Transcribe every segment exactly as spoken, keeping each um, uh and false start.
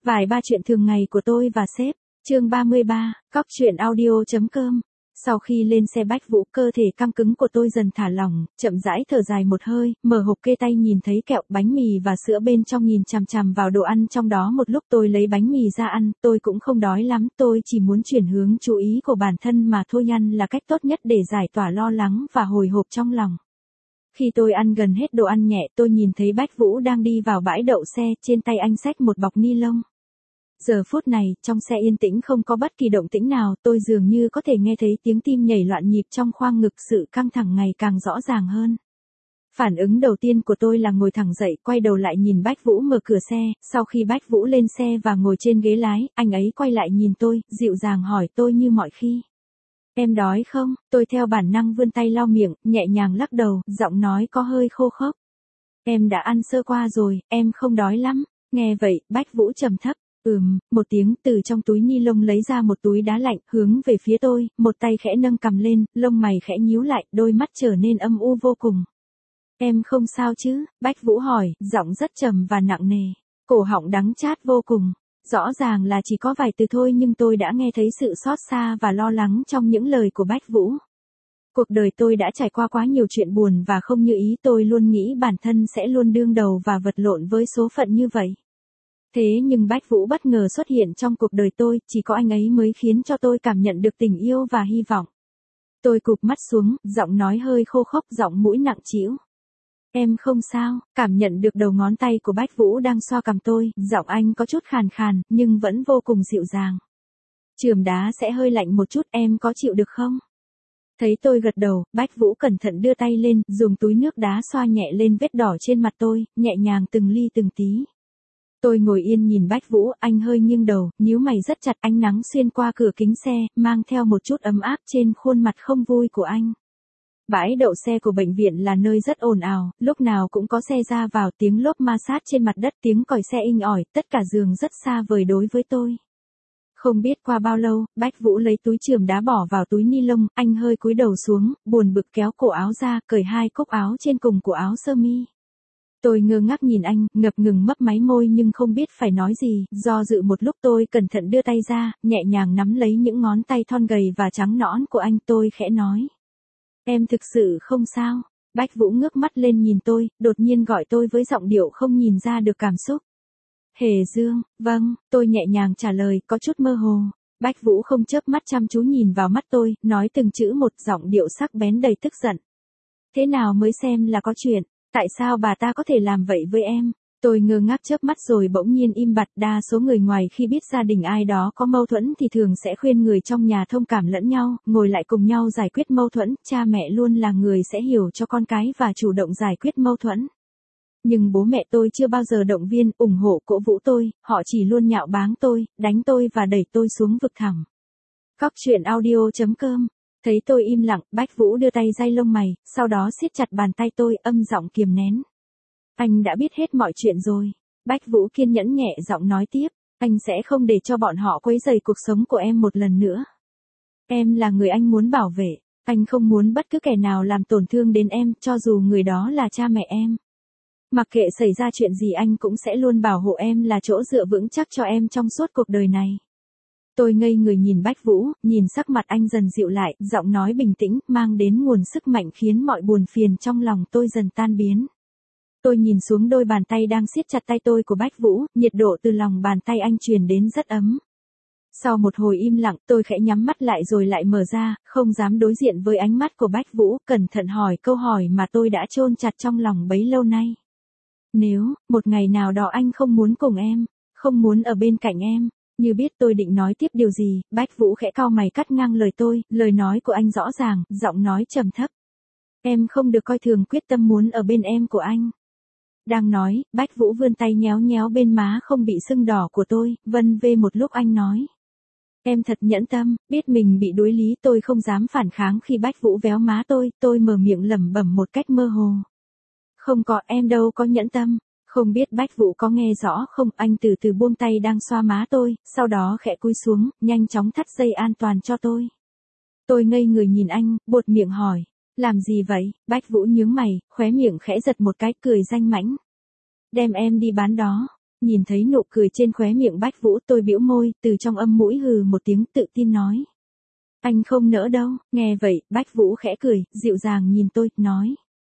Vài ba chuyện thường ngày của tôi và sếp. Chương ba mươi ba, cóc truyện audio chấm com. Sau khi lên xe Bách Vũ, cơ thể căng cứng của tôi dần thả lỏng, chậm rãi thở dài một hơi, mở hộp kê tay nhìn thấy kẹo, bánh mì và sữa bên trong, nhìn chằm chằm vào đồ ăn trong đó một lúc. Tôi lấy bánh mì ra ăn, tôi cũng không đói lắm, tôi chỉ muốn chuyển hướng chú ý của bản thân mà thôi. Ăn là cách tốt nhất để giải tỏa lo lắng và hồi hộp trong lòng. Khi tôi ăn gần hết đồ ăn nhẹ, tôi nhìn thấy Bách Vũ đang đi vào bãi đậu xe, trên tay anh xách một bọc ni lông. Giờ phút này, trong xe yên tĩnh không có bất kỳ động tĩnh nào, tôi dường như có thể nghe thấy tiếng tim nhảy loạn nhịp trong khoang ngực, sự căng thẳng ngày càng rõ ràng hơn. Phản ứng đầu tiên của tôi là ngồi thẳng dậy, quay đầu lại nhìn Bách Vũ mở cửa xe. Sau khi Bách Vũ lên xe và ngồi trên ghế lái, anh ấy quay lại nhìn tôi, dịu dàng hỏi tôi như mọi khi. Em đói không? Tôi theo bản năng vươn tay lau miệng, nhẹ nhàng lắc đầu, giọng nói có hơi khô khốc. Em đã ăn sơ qua rồi, em không đói lắm. Nghe vậy, Bách Vũ trầm thấp. Ừm, một tiếng, từ trong túi ni lông lấy ra một túi đá lạnh, hướng về phía tôi, một tay khẽ nâng cằm lên, lông mày khẽ nhíu lại, đôi mắt trở nên âm u vô cùng. Em không sao chứ? Bách Vũ hỏi, giọng rất trầm và nặng nề, cổ họng đắng chát vô cùng. Rõ ràng là chỉ có vài từ thôi, nhưng tôi đã nghe thấy sự xót xa và lo lắng trong những lời của Bách Vũ. Cuộc đời tôi đã trải qua quá nhiều chuyện buồn và không như ý, tôi luôn nghĩ bản thân sẽ luôn đương đầu và vật lộn với số phận như vậy. Thế nhưng Bách Vũ bất ngờ xuất hiện trong cuộc đời tôi, chỉ có anh ấy mới khiến cho tôi cảm nhận được tình yêu và hy vọng. Tôi cụp mắt xuống, giọng nói hơi khô khốc, giọng mũi nặng trĩu. Em không sao. Cảm nhận được đầu ngón tay của Bách Vũ đang xoa cằm tôi, giọng anh có chút khàn khàn, nhưng vẫn vô cùng dịu dàng. Chườm đá sẽ hơi lạnh một chút, em có chịu được không? Thấy tôi gật đầu, Bách Vũ cẩn thận đưa tay lên, dùng túi nước đá xoa nhẹ lên vết đỏ trên mặt tôi, nhẹ nhàng từng ly từng tí. Tôi ngồi yên nhìn Bách Vũ, anh hơi nghiêng đầu, nhíu mày rất chặt, ánh nắng xuyên qua cửa kính xe, mang theo một chút ấm áp trên khuôn mặt không vui của anh. Bãi đậu xe của bệnh viện là nơi rất ồn ào, lúc nào cũng có xe ra vào, tiếng lốp ma sát trên mặt đất, tiếng còi xe inh ỏi, tất cả giường rất xa vời đối với tôi. Không biết qua bao lâu, Bách Vũ lấy túi chườm đá bỏ vào túi ni lông, anh hơi cúi đầu xuống, buồn bực kéo cổ áo ra, cởi hai cúc áo trên cùng của áo sơ mi. Tôi ngơ ngác nhìn anh, ngập ngừng mấp máy môi nhưng không biết phải nói gì, do dự một lúc tôi cẩn thận đưa tay ra, nhẹ nhàng nắm lấy những ngón tay thon gầy và trắng nõn của anh, tôi khẽ nói. Em thực sự không sao. Bách Vũ ngước mắt lên nhìn tôi, đột nhiên gọi tôi với giọng điệu không nhìn ra được cảm xúc. Hề Dương, vâng, tôi nhẹ nhàng trả lời, có chút mơ hồ. Bách Vũ không chớp mắt chăm chú nhìn vào mắt tôi, nói từng chữ một, giọng điệu sắc bén đầy tức giận. Thế nào mới xem là có chuyện? Tại sao bà ta có thể làm vậy với em? Tôi ngơ ngác chớp mắt rồi bỗng nhiên im bặt. Đa số người ngoài khi biết gia đình ai đó có mâu thuẫn thì thường sẽ khuyên người trong nhà thông cảm lẫn nhau, ngồi lại cùng nhau giải quyết mâu thuẫn. Cha mẹ luôn là người sẽ hiểu cho con cái và chủ động giải quyết mâu thuẫn. Nhưng bố mẹ tôi chưa bao giờ động viên, ủng hộ, cổ vũ tôi, họ chỉ luôn nhạo báng tôi, đánh tôi và đẩy tôi xuống vực thẳm. Cóc truyện audio chấm com. Thấy tôi im lặng, Bách Vũ đưa tay day lông mày, sau đó siết chặt bàn tay tôi, âm giọng kiềm nén. Anh đã biết hết mọi chuyện rồi. Bách Vũ kiên nhẫn nhẹ giọng nói tiếp, anh sẽ không để cho bọn họ quấy rầy cuộc sống của em một lần nữa. Em là người anh muốn bảo vệ, anh không muốn bất cứ kẻ nào làm tổn thương đến em, cho dù người đó là cha mẹ em. Mặc kệ xảy ra chuyện gì anh cũng sẽ luôn bảo hộ em, là chỗ dựa vững chắc cho em trong suốt cuộc đời này. Tôi ngây người nhìn Bách Vũ, nhìn sắc mặt anh dần dịu lại, giọng nói bình tĩnh, mang đến nguồn sức mạnh khiến mọi buồn phiền trong lòng tôi dần tan biến. Tôi nhìn xuống đôi bàn tay đang siết chặt tay tôi của Bách Vũ, nhiệt độ từ lòng bàn tay anh truyền đến rất ấm. Sau một hồi im lặng, tôi khẽ nhắm mắt lại rồi lại mở ra, không dám đối diện với ánh mắt của Bách Vũ, cẩn thận hỏi câu hỏi mà tôi đã chôn chặt trong lòng bấy lâu nay. Nếu, một ngày nào đó anh không muốn cùng em, không muốn ở bên cạnh em. Như biết tôi định nói tiếp điều gì, Bách Vũ khẽ cau mày cắt ngang lời tôi, lời nói của anh rõ ràng, giọng nói trầm thấp. Em không được coi thường quyết tâm muốn ở bên em của anh. Đang nói, Bách Vũ vươn tay nhéo nhéo bên má không bị sưng đỏ của tôi, vân vê một lúc anh nói. Em thật nhẫn tâm, biết mình bị đối lý, tôi không dám phản kháng khi Bách Vũ véo má tôi, tôi mở miệng lẩm bẩm một cách mơ hồ. Không có, em đâu có nhẫn tâm. Không biết Bách Vũ có nghe rõ không, anh từ từ buông tay đang xoa má tôi, sau đó khẽ cúi xuống, nhanh chóng thắt dây an toàn cho tôi. Tôi ngây người nhìn anh, buột miệng hỏi, làm gì vậy? Bách Vũ nhướng mày, khóe miệng khẽ giật một cái, cười danh mãnh. Đem em đi bán đó. Nhìn thấy nụ cười trên khóe miệng Bách Vũ, tôi bĩu môi, từ trong âm mũi hừ một tiếng tự tin nói. Anh không nỡ đâu. Nghe vậy, Bách Vũ khẽ cười, dịu dàng nhìn tôi, nói.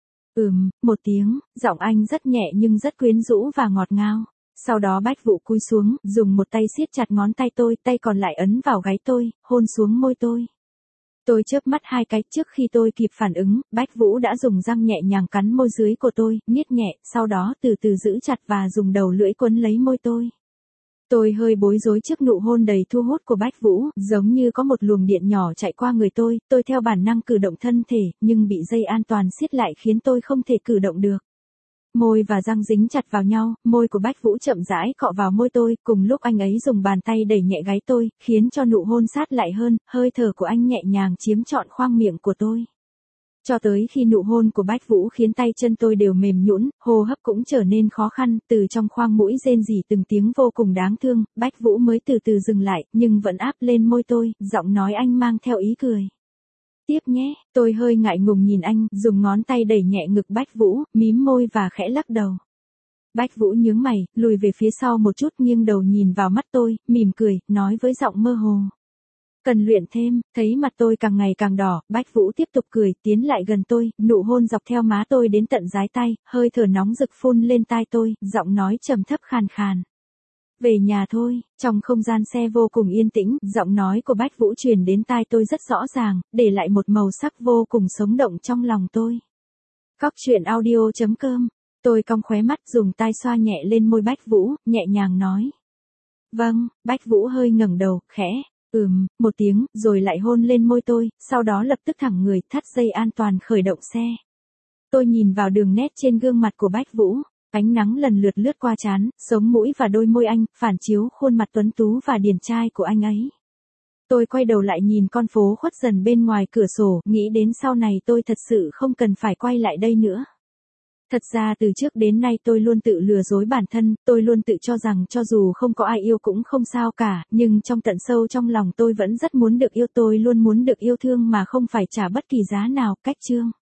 Ừm, một tiếng, giọng anh rất nhẹ nhưng rất quyến rũ và ngọt ngào. Sau đó Bách Vũ cúi xuống, dùng một tay siết chặt ngón tay tôi, tay còn lại ấn vào gáy tôi, hôn xuống môi tôi. Tôi chớp mắt hai cái, trước khi tôi kịp phản ứng, Bách Vũ đã dùng răng nhẹ nhàng cắn môi dưới của tôi, niết nhẹ, sau đó từ từ giữ chặt và dùng đầu lưỡi quấn lấy môi tôi. Tôi hơi bối rối trước nụ hôn đầy thu hút của Bách Vũ, giống như có một luồng điện nhỏ chạy qua người tôi, tôi theo bản năng cử động thân thể, nhưng bị dây an toàn siết lại khiến tôi không thể cử động được. Môi và răng dính chặt vào nhau, môi của Bách Vũ chậm rãi cọ vào môi tôi, cùng lúc anh ấy dùng bàn tay đẩy nhẹ gáy tôi, khiến cho nụ hôn sát lại hơn, hơi thở của anh nhẹ nhàng chiếm trọn khoang miệng của tôi. Cho tới khi nụ hôn của Bách Vũ khiến tay chân tôi đều mềm nhũn, hô hấp cũng trở nên khó khăn, từ trong khoang mũi rên rỉ từng tiếng vô cùng đáng thương, Bách Vũ mới từ từ dừng lại, nhưng vẫn áp lên môi tôi, giọng nói anh mang theo ý cười. Tiếp nhé, tôi hơi ngại ngùng nhìn anh, dùng ngón tay đẩy nhẹ ngực Bách Vũ, mím môi và khẽ lắc đầu. Bách Vũ nhướng mày, lùi về phía sau một chút, nghiêng đầu nhìn vào mắt tôi, mỉm cười, nói với giọng mơ hồ. Cần luyện thêm. Thấy mặt tôi càng ngày càng đỏ, Bách Vũ tiếp tục cười, tiến lại gần tôi, nụ hôn dọc theo má tôi đến tận dái tay, hơi thở nóng rực phun lên tai tôi, giọng nói trầm thấp khàn khàn. Về nhà thôi. Trong không gian xe vô cùng yên tĩnh, giọng nói của Bách Vũ truyền đến tai tôi rất rõ ràng, để lại một màu sắc vô cùng sống động trong lòng tôi. Cóc truyện audio chấm com. Tôi cong khóe mắt, dùng tay xoa nhẹ lên môi Bách Vũ, nhẹ nhàng nói. Vâng. Bách Vũ hơi ngẩng đầu, khẽ. Ừm, một tiếng, rồi lại hôn lên môi tôi, sau đó lập tức thẳng người, thắt dây an toàn khởi động xe. Tôi nhìn vào đường nét trên gương mặt của Bách Vũ, ánh nắng lần lượt lướt qua trán, sống mũi và đôi môi anh, phản chiếu khuôn mặt tuấn tú và điển trai của anh ấy. Tôi quay đầu lại nhìn con phố khuất dần bên ngoài cửa sổ, nghĩ đến sau này tôi thật sự không cần phải quay lại đây nữa. Thật ra từ trước đến nay tôi luôn tự lừa dối bản thân, tôi luôn tự cho rằng cho dù không có ai yêu cũng không sao cả, nhưng trong tận sâu trong lòng tôi vẫn rất muốn được yêu, tôi luôn muốn được yêu thương mà không phải trả bất kỳ giá nào. Cách chương